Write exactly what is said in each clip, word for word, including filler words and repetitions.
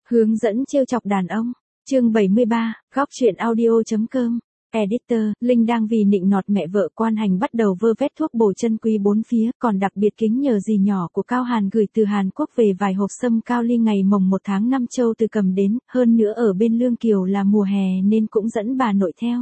Hướng dẫn trêu chọc đàn ông. Chương bảy mươi ba, góc truyện audio.com. Editor, Linh đang vì nịnh nọt mẹ vợ Quan Hành bắt đầu vơ vét thuốc bổ chân quý bốn phía, còn đặc biệt kính nhờ dì nhỏ của Cao Hàn gửi từ Hàn Quốc về vài hộp sâm cao ly ngày mồng một tháng năm Châu Từ cầm đến, hơn nữa ở bên Lương Kiều là mùa hè nên cũng dẫn bà nội theo.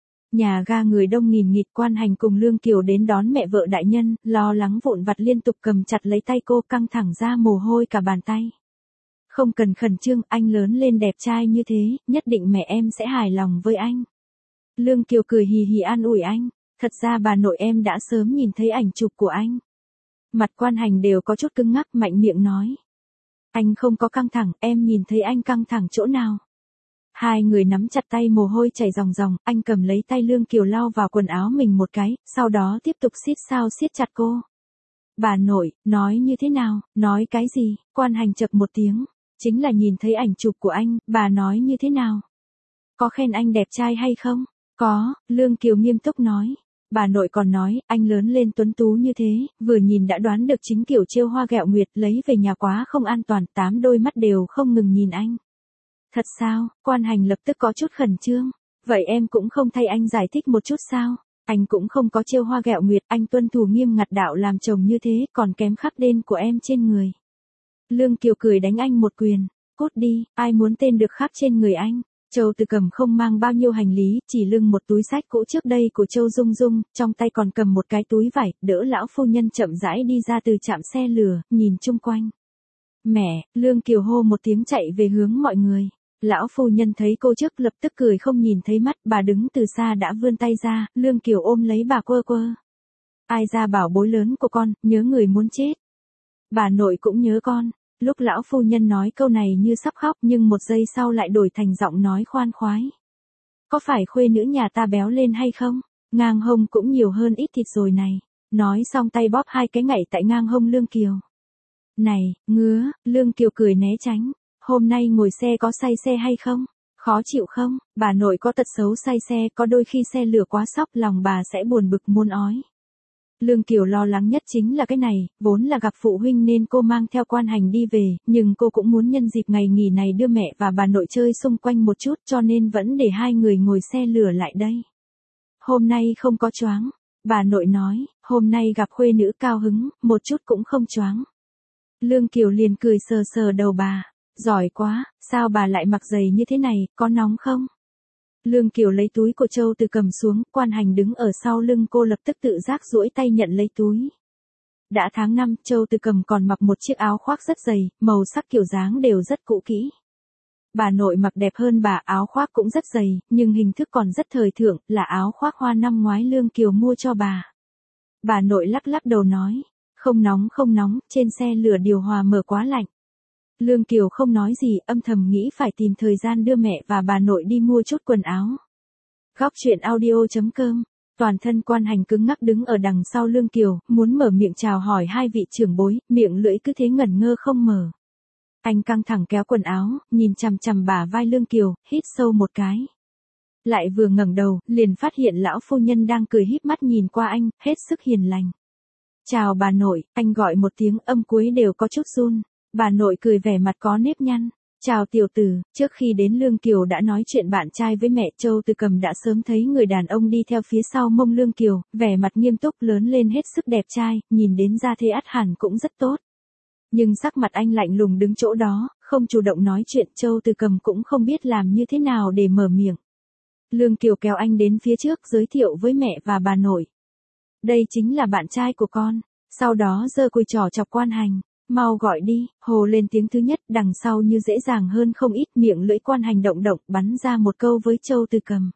Nhà ga người đông nghìn nghịt, Quan Hành cùng Lương Kiều đến đón mẹ vợ đại nhân, lo lắng vụn vặt liên tục cầm chặt lấy tay cô, căng thẳng ra mồ hôi cả bàn tay. Không cần khẩn trương, anh lớn lên đẹp trai như thế, nhất định mẹ em sẽ hài lòng với anh. Lương Kiều cười hì hì an ủi anh, thật ra bà nội em đã sớm nhìn thấy ảnh chụp của anh. Mặt Quan Hành đều có chút cứng ngắc, mạnh miệng nói. Anh không có căng thẳng, em nhìn thấy anh căng thẳng chỗ nào. Hai người nắm chặt tay, mồ hôi chảy ròng ròng, anh cầm lấy tay Lương Kiều lau vào quần áo mình một cái, sau đó tiếp tục siết sao siết chặt cô. Bà nội, nói như thế nào, nói cái gì, Quan Hành chậc một tiếng, chính là nhìn thấy ảnh chụp của anh, bà nói như thế nào. Có khen anh đẹp trai hay không? Có, Lương Kiều nghiêm túc nói. Bà nội còn nói, anh lớn lên tuấn tú như thế, vừa nhìn đã đoán được chính kiểu trêu hoa ghẹo nguyệt, lấy về nhà quá không an toàn, tám đôi mắt đều không ngừng nhìn anh. Thật sao? Quan Hành lập tức có chút khẩn trương. Vậy em cũng không thay anh giải thích một chút sao? Anh cũng không có trêu hoa ghẹo nguyệt, anh tuân thủ nghiêm ngặt đạo làm chồng như thế, còn kém khắc tên của em trên người. Lương Kiều cười đánh anh một quyền. Cút đi, ai muốn tên được khắc trên người anh? Châu Từ cầm không mang bao nhiêu hành lý, chỉ lưng một túi sách cũ trước đây của Châu Dung Dung, trong tay còn cầm một cái túi vải, đỡ lão phu nhân chậm rãi đi ra từ trạm xe lửa, nhìn chung quanh. Mẹ, Lương Kiều hô một tiếng chạy về hướng mọi người. Lão phu nhân thấy cô trước lập tức cười không nhìn thấy mắt, bà đứng từ xa đã vươn tay ra, Lương Kiều ôm lấy bà quơ quơ. Ai ra bảo bối lớn của con, nhớ người muốn chết. Bà nội cũng nhớ con. Lúc lão phu nhân nói câu này như sắp khóc, nhưng một giây sau lại đổi thành giọng nói khoan khoái. Có phải khuê nữ nhà ta béo lên hay không? Ngang hông cũng nhiều hơn ít thịt rồi này. Nói xong tay bóp hai cái ngậy tại ngang hông Lương Kiều. Này, ngứa, Lương Kiều cười né tránh. Hôm nay ngồi xe có say xe hay không? Khó chịu không? Bà nội có tật xấu say xe, có đôi khi xe lửa quá sóc lòng bà sẽ buồn bực muốn ói. Lương Kiều lo lắng nhất chính là cái này, vốn là gặp phụ huynh nên cô mang theo Quan Hành đi về, nhưng cô cũng muốn nhân dịp ngày nghỉ này đưa mẹ và bà nội chơi xung quanh một chút, cho nên vẫn để hai người ngồi xe lửa lại đây. Hôm nay không có choáng, bà nội nói, hôm nay gặp khuê nữ cao hứng, một chút cũng không choáng. Lương Kiều liền cười sờ sờ đầu bà, giỏi quá, sao bà lại mặc giày như thế này, có nóng không? Lương Kiều lấy túi của Châu Từ cầm xuống, Quan Hành đứng ở sau lưng cô lập tức tự giác duỗi tay nhận lấy túi. Đã tháng năm, Châu Từ cầm còn mặc một chiếc áo khoác rất dày, màu sắc kiểu dáng đều rất cũ kỹ. Bà nội mặc đẹp hơn bà, áo khoác cũng rất dày, nhưng hình thức còn rất thời thượng, là áo khoác hoa năm ngoái Lương Kiều mua cho bà. Bà nội lắc lắc đầu nói, không nóng không nóng, trên xe lửa điều hòa mở quá lạnh. Lương Kiều không nói gì, âm thầm nghĩ phải tìm thời gian đưa mẹ và bà nội đi mua chút quần áo. Góc truyện audio.com. Toàn thân Quan Hành cứng ngắc đứng ở đằng sau Lương Kiều, muốn mở miệng chào hỏi hai vị trưởng bối, miệng lưỡi cứ thế ngẩn ngơ không mở. Anh căng thẳng kéo quần áo, nhìn chằm chằm bả vai Lương Kiều, hít sâu một cái. Lại vừa ngẩng đầu, liền phát hiện lão phu nhân đang cười híp mắt nhìn qua anh, hết sức hiền lành. Chào bà nội, anh gọi một tiếng, âm cuối đều có chút run. Bà nội cười vẻ mặt có nếp nhăn. Chào tiểu tử, trước khi đến Lương Kiều đã nói chuyện bạn trai với mẹ. Châu Từ cầm đã sớm thấy người đàn ông đi theo phía sau mông Lương Kiều, vẻ mặt nghiêm túc, lớn lên hết sức đẹp trai, nhìn đến ra thế ắt hẳn cũng rất tốt. Nhưng sắc mặt anh lạnh lùng đứng chỗ đó, không chủ động nói chuyện. Châu Từ cầm cũng không biết làm như thế nào để mở miệng. Lương Kiều kéo anh đến phía trước, giới thiệu với mẹ và bà nội. Đây chính là bạn trai của con. Sau đó giơ cùi trỏ chọc Quan Hành. Mau gọi đi, hồ lên tiếng thứ nhất, đằng sau như dễ dàng hơn không ít, miệng lưỡi Quan Hành động động, bắn ra một câu với Châu Từ cầm.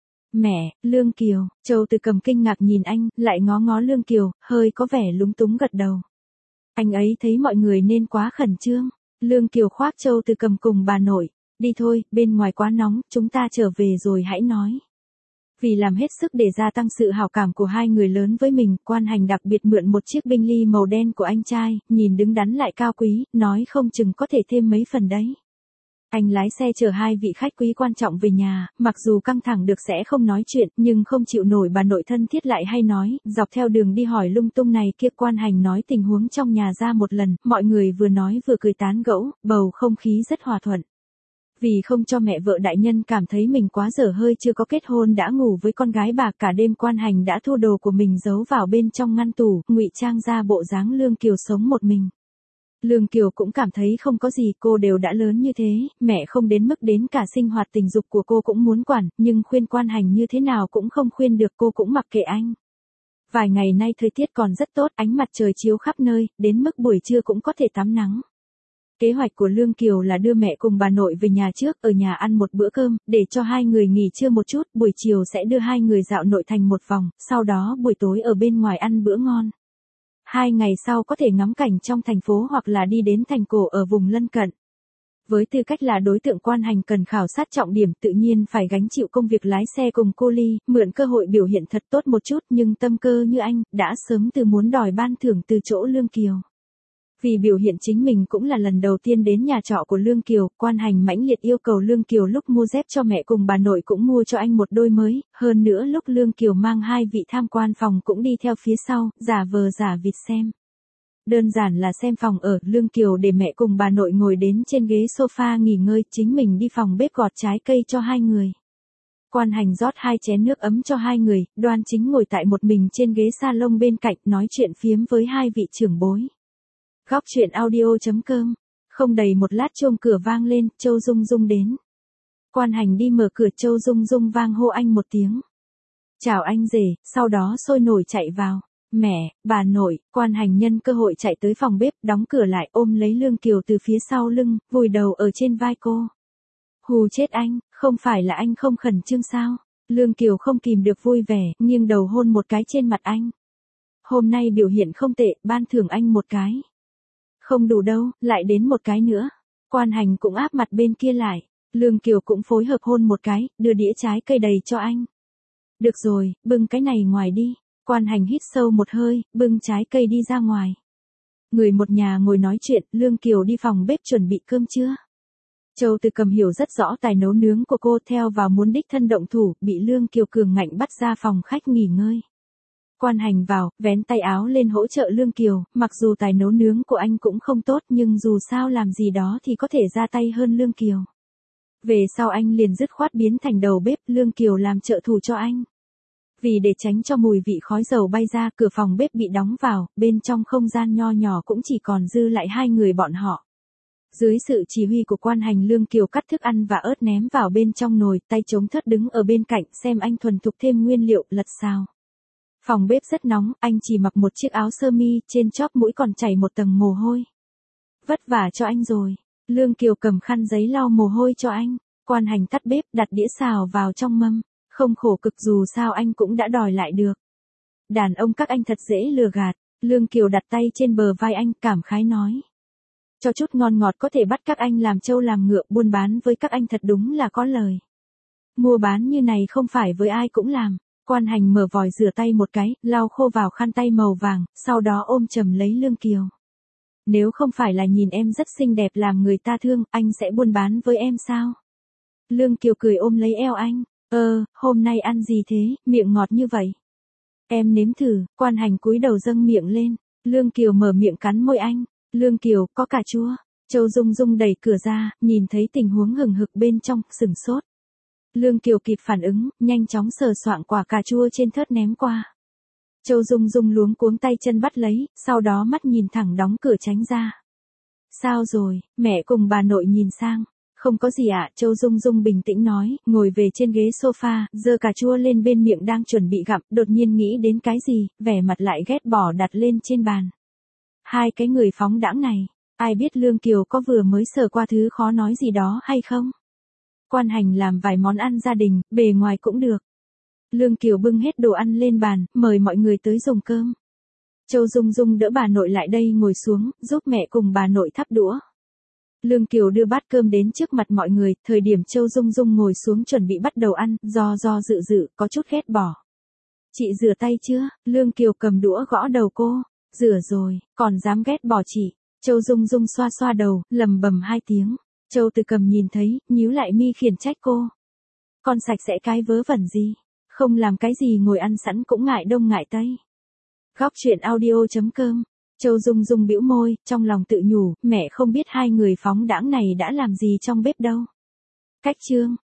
Mẹ, Lương Kiều, Châu Từ cầm kinh ngạc nhìn anh, lại ngó ngó Lương Kiều, hơi có vẻ lúng túng gật đầu. Anh ấy thấy mọi người nên quá khẩn trương. Lương Kiều khoác Châu Từ cầm cùng bà nội. Đi thôi, bên ngoài quá nóng, chúng ta trở về rồi hãy nói. Vì làm hết sức để gia tăng sự hảo cảm của hai người lớn với mình, Quan Hành đặc biệt mượn một chiếc Bentley màu đen của anh trai, nhìn đứng đắn lại cao quý, nói không chừng có thể thêm mấy phần đấy. Anh lái xe chở hai vị khách quý quan trọng về nhà, mặc dù căng thẳng được sẽ không nói chuyện, nhưng không chịu nổi bà nội thân thiết lại hay nói, dọc theo đường đi hỏi lung tung này kia. Quan Hành nói tình huống trong nhà ra một lần, mọi người vừa nói vừa cười tán gẫu, bầu không khí rất hòa thuận. Vì không cho mẹ vợ đại nhân cảm thấy mình quá dở hơi chưa có kết hôn đã ngủ với con gái bà, cả đêm Quan Hành đã thu đồ của mình giấu vào bên trong ngăn tủ, ngụy trang ra bộ dáng Lương Kiều sống một mình. Lương Kiều cũng cảm thấy không có gì, cô đều đã lớn như thế, mẹ không đến mức đến cả sinh hoạt tình dục của cô cũng muốn quản, nhưng khuyên Quan Hành như thế nào cũng không khuyên được, cô cũng mặc kệ anh. Vài ngày nay thời tiết còn rất tốt, ánh mặt trời chiếu khắp nơi, đến mức buổi trưa cũng có thể tắm nắng. Kế hoạch của Lương Kiều là đưa mẹ cùng bà nội về nhà trước, ở nhà ăn một bữa cơm, để cho hai người nghỉ trưa một chút, buổi chiều sẽ đưa hai người dạo nội thành một vòng, sau đó buổi tối ở bên ngoài ăn bữa ngon. Hai ngày sau có thể ngắm cảnh trong thành phố hoặc là đi đến thành cổ ở vùng lân cận. Với tư cách là đối tượng Quan Hành cần khảo sát trọng điểm, tự nhiên phải gánh chịu công việc lái xe cùng cô Ly, mượn cơ hội biểu hiện thật tốt một chút, nhưng tâm cơ như anh, đã sớm từ muốn đòi ban thưởng từ chỗ Lương Kiều. Vì biểu hiện chính mình cũng là lần đầu tiên đến nhà trọ của Lương Kiều, Quan Hành mãnh liệt yêu cầu Lương Kiều lúc mua dép cho mẹ cùng bà nội cũng mua cho anh một đôi mới, hơn nữa lúc Lương Kiều mang hai vị tham quan phòng cũng đi theo phía sau, giả vờ giả vịt xem. Đơn giản là xem phòng ở, Lương Kiều để mẹ cùng bà nội ngồi đến trên ghế sofa nghỉ ngơi, chính mình đi phòng bếp gọt trái cây cho hai người. Quan Hành rót hai chén nước ấm cho hai người, Đoan Chính ngồi tại một mình trên ghế salon bên cạnh nói chuyện phiếm với hai vị trưởng bối. Góc truyện audio chấm com. Không đầy một lát chuông cửa vang lên, Châu Dung Dung đến. Quan Hành đi mở cửa, Châu Dung Dung vang hô anh một tiếng. Chào anh rể, sau đó sôi nổi chạy vào. Mẹ, bà nội, Quan Hành nhân cơ hội chạy tới phòng bếp, đóng cửa lại, ôm lấy Lương Kiều từ phía sau lưng, vùi đầu ở trên vai cô. Hù chết anh, không phải là anh không khẩn trương sao? Lương Kiều không kìm được vui vẻ, nghiêng đầu hôn một cái trên mặt anh. Hôm nay biểu hiện không tệ, ban thưởng anh một cái. Không đủ đâu, lại đến một cái nữa. Quan Hành cũng áp mặt bên kia lại. Lương Kiều cũng phối hợp hôn một cái, đưa đĩa trái cây đầy cho anh. Được rồi, bưng cái này ngoài đi. Quan Hành hít sâu một hơi, bưng trái cây đi ra ngoài. Người một nhà ngồi nói chuyện, Lương Kiều đi phòng bếp chuẩn bị cơm trưa. Châu Từ Cầm hiểu rất rõ tài nấu nướng của cô, theo vào muốn đích thân động thủ, bị Lương Kiều cường ngạnh bắt ra phòng khách nghỉ ngơi. Quan Hành vào, vén tay áo lên hỗ trợ Lương Kiều, mặc dù tài nấu nướng của anh cũng không tốt nhưng dù sao làm gì đó thì có thể ra tay hơn Lương Kiều. Về sau anh liền dứt khoát biến thành đầu bếp, Lương Kiều làm trợ thủ cho anh. Vì để tránh cho mùi vị khói dầu bay ra, cửa phòng bếp bị đóng vào, bên trong không gian nho nhỏ cũng chỉ còn dư lại hai người bọn họ. Dưới sự chỉ huy của Quan Hành, Lương Kiều cắt thức ăn và ớt ném vào bên trong nồi, tay chống thớt đứng ở bên cạnh xem anh thuần thục thêm nguyên liệu, lật xào. Phòng bếp rất nóng, anh chỉ mặc một chiếc áo sơ mi, trên chóp mũi còn chảy một tầng mồ hôi. Vất vả cho anh rồi. Lương Kiều cầm khăn giấy lau mồ hôi cho anh. Quan Hành tắt bếp, đặt đĩa xào vào trong mâm. Không khổ cực, dù sao anh cũng đã đòi lại được. Đàn ông các anh thật dễ lừa gạt. Lương Kiều đặt tay trên bờ vai anh, cảm khái nói. Cho chút ngon ngọt có thể bắt các anh làm trâu làm ngựa, buôn bán với các anh thật đúng là có lời. Mua bán như này không phải với ai cũng làm. Quan Hành mở vòi rửa tay một cái, lau khô vào khăn tay màu vàng, sau đó ôm chầm lấy Lương Kiều. Nếu không phải là nhìn em rất xinh đẹp làm người ta thương, anh sẽ buôn bán với em sao? Lương Kiều cười ôm lấy eo anh. Ơ, hôm nay ăn gì thế, miệng ngọt như vậy? Em nếm thử. Quan Hành cúi đầu dâng miệng lên. Lương Kiều mở miệng cắn môi anh. Lương Kiều, có cà chua. Châu Dung Dung đẩy cửa ra, nhìn thấy tình huống hừng hực bên trong, sửng sốt. Lương Kiều kịp phản ứng, nhanh chóng sờ soạng quả cà chua trên thớt ném qua. Châu Dung Dung luống cuống tay chân bắt lấy, sau đó mắt nhìn thẳng đóng cửa tránh ra. Sao rồi, mẹ cùng bà nội nhìn sang. Không có gì ạ, Châu Dung Dung bình tĩnh nói, ngồi về trên ghế sofa, giơ cà chua lên bên miệng đang chuẩn bị gặm, đột nhiên nghĩ đến cái gì, vẻ mặt lại ghét bỏ đặt lên trên bàn. Hai cái người phóng đãng này, ai biết Lương Kiều có vừa mới sờ qua thứ khó nói gì đó hay không? Quan Hành làm vài món ăn gia đình, bề ngoài cũng được. Lương Kiều bưng hết đồ ăn lên bàn, mời mọi người tới dùng cơm. Châu Dung Dung đỡ bà nội lại đây ngồi xuống, giúp mẹ cùng bà nội thắp đũa. Lương Kiều đưa bát cơm đến trước mặt mọi người, thời điểm Châu Dung Dung ngồi xuống chuẩn bị bắt đầu ăn, do do dự dự, có chút ghét bỏ. Chị rửa tay chưa? Lương Kiều cầm đũa gõ đầu cô. Rửa rồi, còn dám ghét bỏ chị. Châu Dung Dung xoa xoa đầu, lầm bầm hai tiếng. Châu Từ Cầm nhìn thấy, nhíu lại mi khiển trách cô. Con sạch sẽ cái vớ vẩn gì? Không làm cái gì ngồi ăn sẵn cũng ngại đông ngại tây. Góc truyện audio chấm com. Châu Dung Dung bĩu môi, trong lòng tự nhủ, mẹ không biết hai người phóng đãng này đã làm gì trong bếp đâu. Cách chương